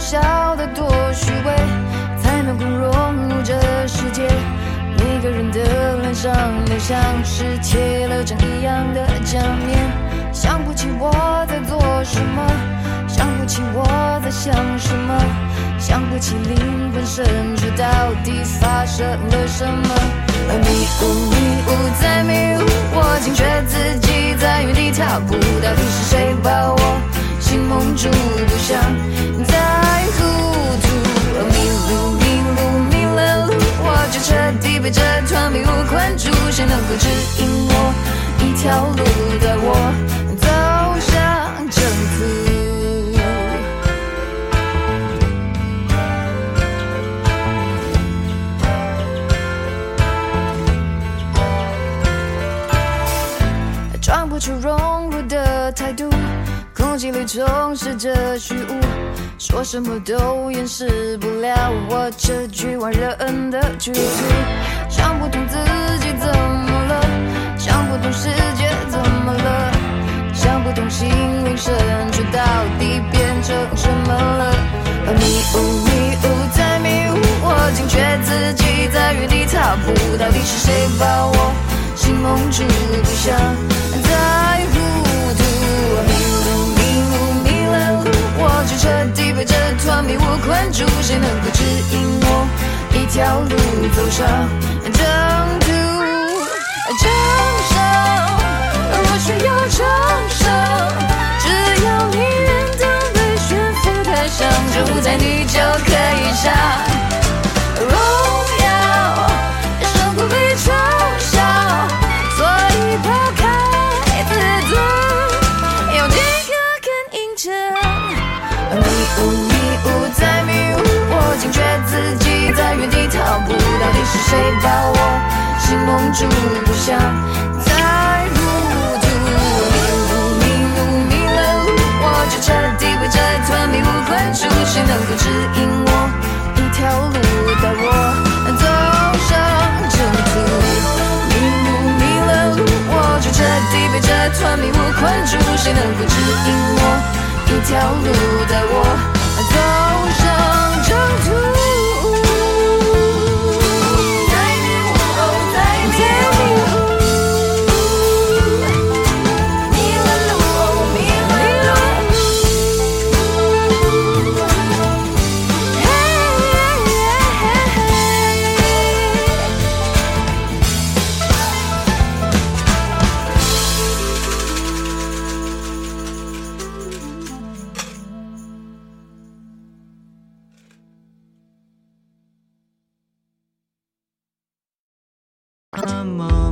笑得多虚伪，才能够融入这世界。每个人的脸上都像是贴了张一样的假面，想不起我在做什么，想不起我在想什么，想不起灵魂深处到底发生了什么。而迷雾在迷雾，我惊觉自己在原地踏步，到底是谁把我心蒙住，不想再糊涂。迷了路，我就彻底被这团迷雾困住，谁能够指引我一条路，带我走向征途。装不出融入的态度，空气里充斥着虚无，说什么都掩饰不了我这局外人的局促。想不通自己怎么了，想不通世界怎么了，想不通心灵深处到底变成什么了。迷雾在迷雾，我惊觉自己在原地踏步，到底是谁把我心蒙住，不想再糊涂。迷了路，我就彻底被这团迷雾困住，谁能够指引我一条路走上征途？若需要重生，只要你愿当被悬浮台上，就在你就可以上荣耀，胜过被嘲笑，所以抛开自尊，有几个更硬撑。迷雾在迷雾，我惊觉自己在原地踏步，到底是谁把我心蒙住，不想再糊涂。迷了路，我就彻底被这团迷雾困住，谁能够指引我一条路，带我走上征途？迷了路，我就彻底被这团迷雾困住，谁能够指引我一条路，带我走上征途？ 那么